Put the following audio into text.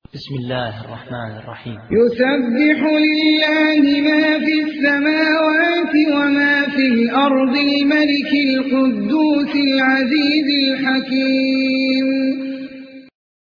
بسم الله الرحمن الرحيم. يسبح لله ما في السماوات وما في الأرض الملك القدوس العزيز الحكيم